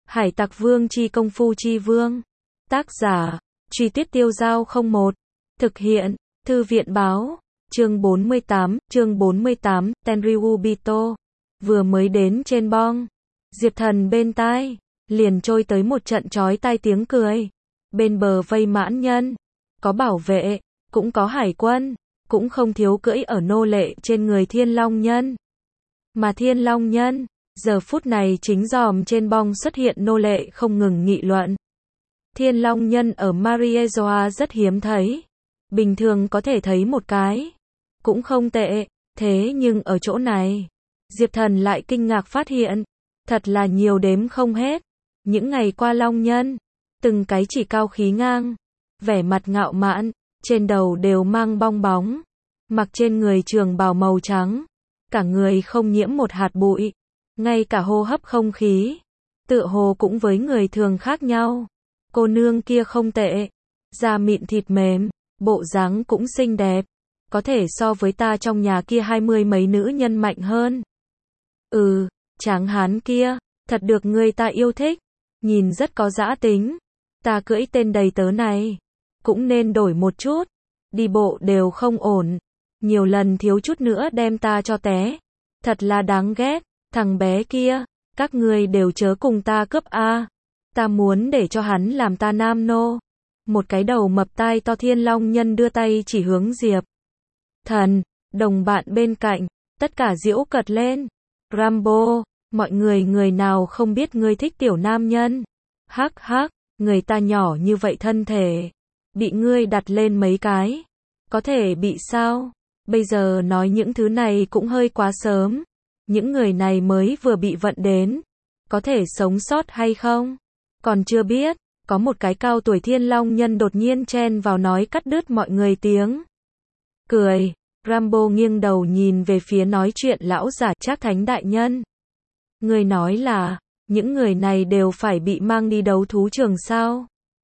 Hải Tặc Vương chi công phu chi vương. Tác giả, Truy Tuyết Tiêu Dao 01. Thực hiện, Thư viện báo. Chương 48, Tenryubito. Vừa mới đến trên bong. Diệp Thần bên tai, liền trôi tới một trận chói tai tiếng cười. Bên bờ vây mãn nhân. Có bảo vệ, cũng có hải quân, cũng không thiếu cưỡi ở nô lệ trên người Thiên Long Nhân. Mà Thiên Long Nhân, giờ phút này chính dòm trên bong xuất hiện nô lệ không ngừng nghị luận. Thiên Long Nhân ở Mariejoa rất hiếm thấy. Bình thường có thể thấy một cái. Cũng không tệ, thế nhưng ở chỗ này, Diệp Thần lại kinh ngạc phát hiện. Thật là nhiều đếm không hết. Những ngày qua Long Nhân, từng cái chỉ cao khí ngang, vẻ mặt ngạo mạn, trên đầu đều mang bong bóng, mặc trên người trường bào màu trắng, cả người không nhiễm một hạt bụi, ngay cả hô hấp không khí, tựa hồ cũng với người thường khác nhau. Cô nương kia không tệ, da mịn thịt mềm, bộ dáng cũng xinh đẹp, có thể so với ta trong nhà kia 20 mấy nữ nhân mạnh hơn. Tráng hán kia, thật được người ta yêu thích, nhìn rất có dã tính. Ta cưỡi tên đầy tớ này, cũng nên đổi một chút, đi bộ đều không ổn, nhiều lần thiếu chút nữa đem ta cho té, thật là đáng ghét. Thằng bé kia, các ngươi đều chớ cùng ta cướp a, ta muốn để cho hắn làm ta nam nô. Một cái đầu mập tai to Thiên Long Nhân đưa tay chỉ hướng Diệp Thần, đồng bạn bên cạnh, tất cả giễu cợt lên. Rambo, mọi người nào không biết ngươi thích tiểu nam nhân. Hắc hắc, người ta nhỏ như vậy thân thể, bị ngươi đặt lên mấy cái, có thể bị sao? Bây giờ nói những thứ này cũng hơi quá sớm. Những người này mới vừa bị vận đến, có thể sống sót hay không? Còn chưa biết. Có một cái cao tuổi Thiên Long Nhân đột nhiên chen vào nói cắt đứt mọi người tiếng cười. Rambo nghiêng đầu nhìn về phía nói chuyện lão giả Trác Thánh đại nhân. Người nói là, những người này đều phải bị mang đi đấu thú trường sao?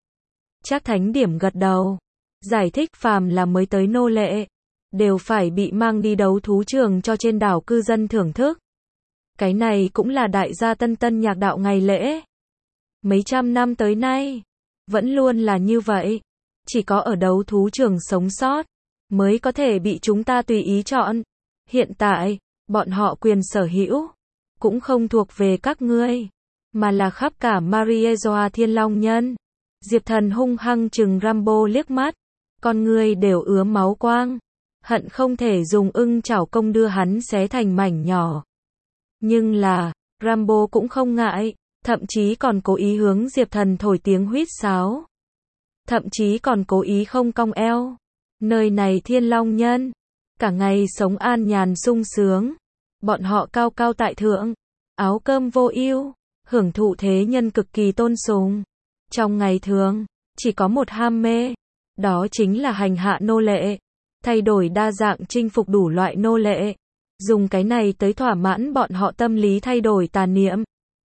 Trác Thánh điểm gật đầu, giải thích phàm là mới tới nô lệ, đều phải bị mang đi đấu thú trường cho trên đảo cư dân thưởng thức. Cái này cũng là đại gia tân nhạc đạo ngày lễ. Mấy trăm năm tới nay, vẫn luôn là như vậy. Chỉ có ở đấu thú trường sống sót, mới có thể bị chúng ta tùy ý chọn. Hiện tại, bọn họ quyền sở hữu, cũng không thuộc về các ngươi, mà là khắp cả Mariejoa Thiên Long Nhân. Diệp Thần hung hăng trừng Rambo liếc mắt, con ngươi đều ứa máu quang, hận không thể dùng ưng chảo công đưa hắn xé thành mảnh nhỏ. Nhưng là, Rambo cũng không ngại, thậm chí còn cố ý hướng Diệp Thần thổi tiếng huýt sáo. Thậm chí còn cố ý không cong eo. Nơi này Thiên Long Nhân, cả ngày sống an nhàn sung sướng. Bọn họ cao cao tại thượng, áo cơm vô ưu, hưởng thụ thế nhân cực kỳ tôn sùng. Trong ngày thường, chỉ có một ham mê, đó chính là hành hạ nô lệ, thay đổi đa dạng chinh phục đủ loại nô lệ, dùng cái này tới thỏa mãn bọn họ tâm lý thay đổi tà niệm.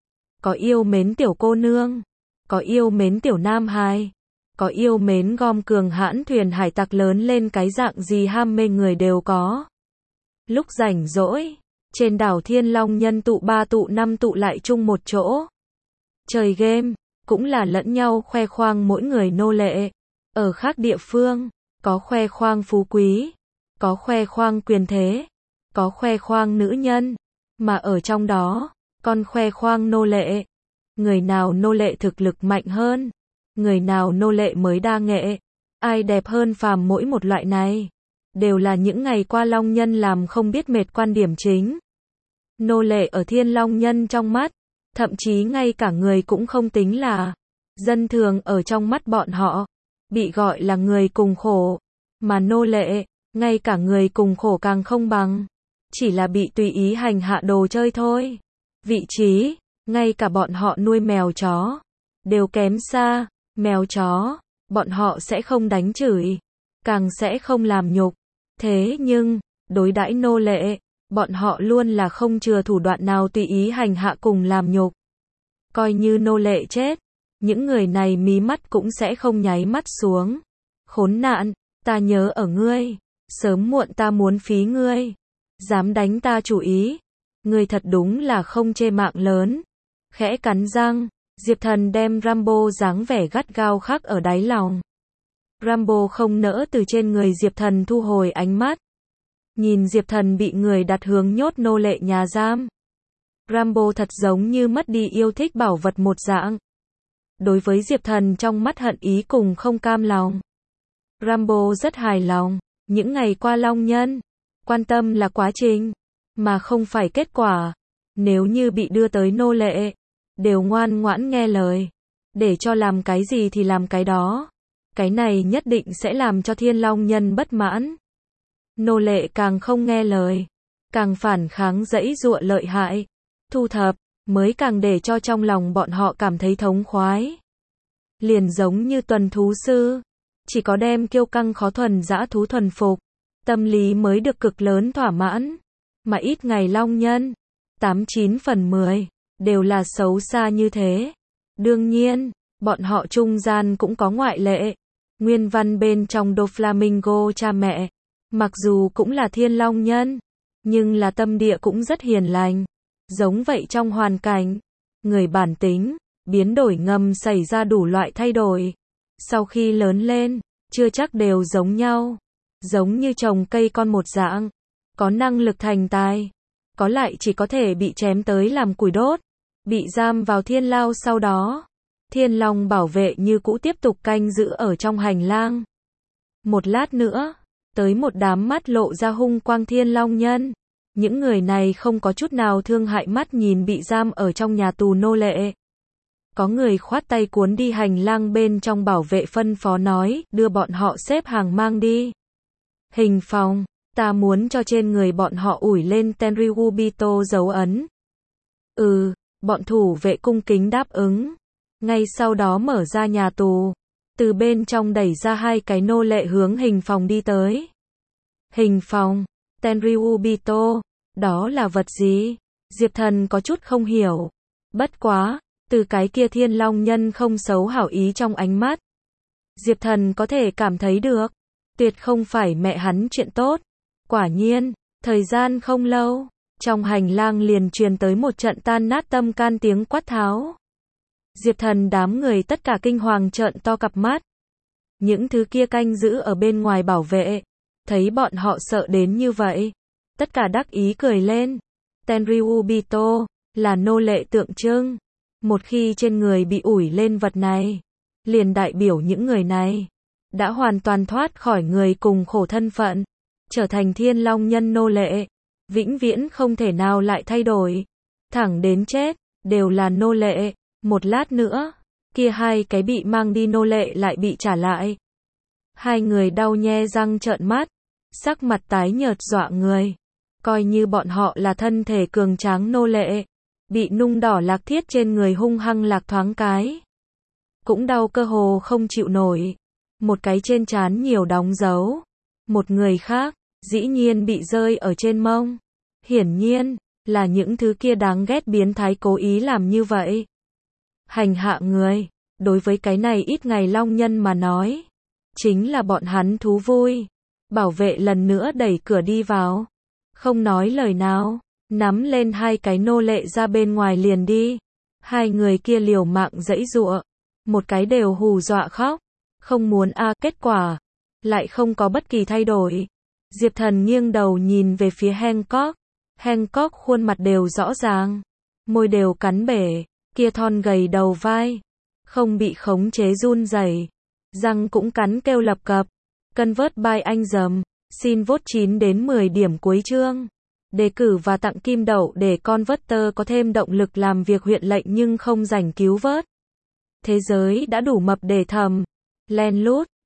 Có yêu mến tiểu cô nương, có yêu mến tiểu nam hài, có yêu mến gom cường hãn thuyền hải tặc lớn lên, cái dạng gì ham mê người đều có. Lúc rảnh rỗi, trên đảo Thiên Long Nhân tụ 3 tụ 5 tụ lại chung một chỗ. Chơi game, cũng là lẫn nhau khoe khoang mỗi người nô lệ. Ở khác địa phương, có khoe khoang phú quý, có khoe khoang quyền thế, có khoe khoang nữ nhân, mà ở trong đó, còn khoe khoang nô lệ. Người nào nô lệ thực lực mạnh hơn, người nào nô lệ mới đa nghệ, ai đẹp hơn phàm, mỗi một loại này đều là những ngày qua Long Nhân làm không biết mệt quan điểm chính. Nô lệ ở Thiên Long Nhân trong mắt, thậm chí ngay cả người cũng không tính là dân thường, ở trong mắt bọn họ, bị gọi là người cùng khổ, mà nô lệ, ngay cả người cùng khổ càng không bằng, chỉ là bị tùy ý hành hạ đồ chơi thôi. Vị trí, ngay cả bọn họ nuôi mèo chó, đều kém xa. Mèo chó, bọn họ sẽ không đánh chửi, càng sẽ không làm nhục. Thế nhưng, đối đãi nô lệ, bọn họ luôn là không chừa thủ đoạn nào tùy ý hành hạ cùng làm nhục. Coi như nô lệ chết, những người này mí mắt cũng sẽ không nháy mắt xuống. Khốn nạn, ta nhớ ở ngươi, sớm muộn ta muốn phí ngươi. Dám đánh ta chủ ý, ngươi thật đúng là không chê mạng lớn. Khẽ cắn răng, Diệp Thần đem Rambo dáng vẻ gắt gao khắc ở đáy lòng. Rambo không nỡ từ trên người Diệp Thần thu hồi ánh mắt. Nhìn Diệp Thần bị người đặt hướng nhốt nô lệ nhà giam. Rambo thật giống như mất đi yêu thích bảo vật một dạng. Đối với Diệp Thần trong mắt hận ý cùng không cam lòng. Rambo rất hài lòng. Những ngày qua Long Nhân quan tâm là quá trình, mà không phải kết quả. Nếu như bị đưa tới nô lệ, đều ngoan ngoãn nghe lời, để cho làm cái gì thì làm cái đó. Cái này nhất định sẽ làm cho Thiên Long Nhân bất mãn. Nô lệ càng không nghe lời, càng phản kháng giãy giụa lợi hại, thu thập, mới càng để cho trong lòng bọn họ cảm thấy thống khoái. Liền giống như tuần thú sư, chỉ có đem kiêu căng khó thuần dã thú thuần phục, tâm lý mới được cực lớn thỏa mãn. Mà ít ngày Long Nhân, 89 phần 10, đều là xấu xa như thế. Đương nhiên, bọn họ trung gian cũng có ngoại lệ. Nguyên văn bên trong Doflamingo cha mẹ, mặc dù cũng là Thiên Long Nhân, nhưng là tâm địa cũng rất hiền lành. Giống vậy trong hoàn cảnh, người bản tính, biến đổi ngầm xảy ra đủ loại thay đổi. Sau khi lớn lên, chưa chắc đều giống nhau. Giống như trồng cây con một dạng, có năng lực thành tài, có lại chỉ có thể bị chém tới làm củi đốt, bị giam vào thiên lao sau đó. Thiên Long bảo vệ như cũ tiếp tục canh giữ ở trong hành lang. Một lát nữa, tới một đám mắt lộ ra hung quang Thiên Long Nhân. Những người này không có chút nào thương hại mắt nhìn bị giam ở trong nhà tù nô lệ. Có người khoát tay cuốn đi hành lang bên trong bảo vệ phân phó nói, đưa bọn họ xếp hàng mang đi. Hình phòng, ta muốn cho trên người bọn họ ủi lên Tenryubito dấu ấn. Bọn thủ vệ cung kính đáp ứng. Ngay sau đó mở ra nhà tù, từ bên trong đẩy ra hai cái nô lệ hướng hình phòng đi tới. Hình phòng, Tenryubito, đó là vật gì? Diệp Thần có chút không hiểu. Bất quá, từ cái kia Thiên Long Nhân không xấu hảo ý trong ánh mắt, Diệp Thần có thể cảm thấy được, tuyệt không phải mẹ hắn chuyện tốt. Quả nhiên, thời gian không lâu, trong hành lang liền truyền tới một trận tan nát tâm can tiếng quát tháo. Diệp Thần đám người tất cả kinh hoàng trợn to cặp mắt. Những thứ kia canh giữ ở bên ngoài bảo vệ, thấy bọn họ sợ đến như vậy, tất cả đắc ý cười lên. Tenryubito là nô lệ tượng trưng. Một khi trên người bị ủi lên vật này, liền đại biểu những người này đã hoàn toàn thoát khỏi người cùng khổ thân phận, trở thành Thiên Long Nhân nô lệ, vĩnh viễn không thể nào lại thay đổi, thẳng đến chết, đều là nô lệ. Một lát nữa, kia hai cái bị mang đi nô lệ lại bị trả lại. Hai người đau nhe răng trợn mắt, sắc mặt tái nhợt dọa người. Coi như bọn họ là thân thể cường tráng nô lệ, bị nung đỏ lạc thiết trên người hung hăng lạc thoáng cái, cũng đau cơ hồ không chịu nổi. Một cái trên trán nhiều đóng dấu, một người khác, dĩ nhiên bị rơi ở trên mông. Hiển nhiên, là những thứ kia đáng ghét biến thái cố ý làm như vậy. Hành hạ người, đối với cái này ít ngày Long Nhân mà nói, chính là bọn hắn thú vui. Bảo vệ lần nữa đẩy cửa đi vào, không nói lời nào, nắm lên hai cái nô lệ ra bên ngoài liền đi. Hai người kia liều mạng giãy giụa, một cái đều hù dọa khóc, không muốn kết quả lại không có bất kỳ thay đổi. Diệp Thần nghiêng đầu nhìn về phía Hancock. Hancock khuôn mặt đều rõ ràng, môi đều cắn bể, kia thon gầy đầu vai không bị khống chế run rẩy, răng cũng cắn kêu lập cập. Convert by anh dầm, xin vote 9 đến 10 điểm cuối chương. Đề cử và tặng kim đậu để Converter có thêm động lực làm việc huyện lệnh nhưng không rảnh cứu vớt. Thế giới đã đủ mập để thầm, len lút,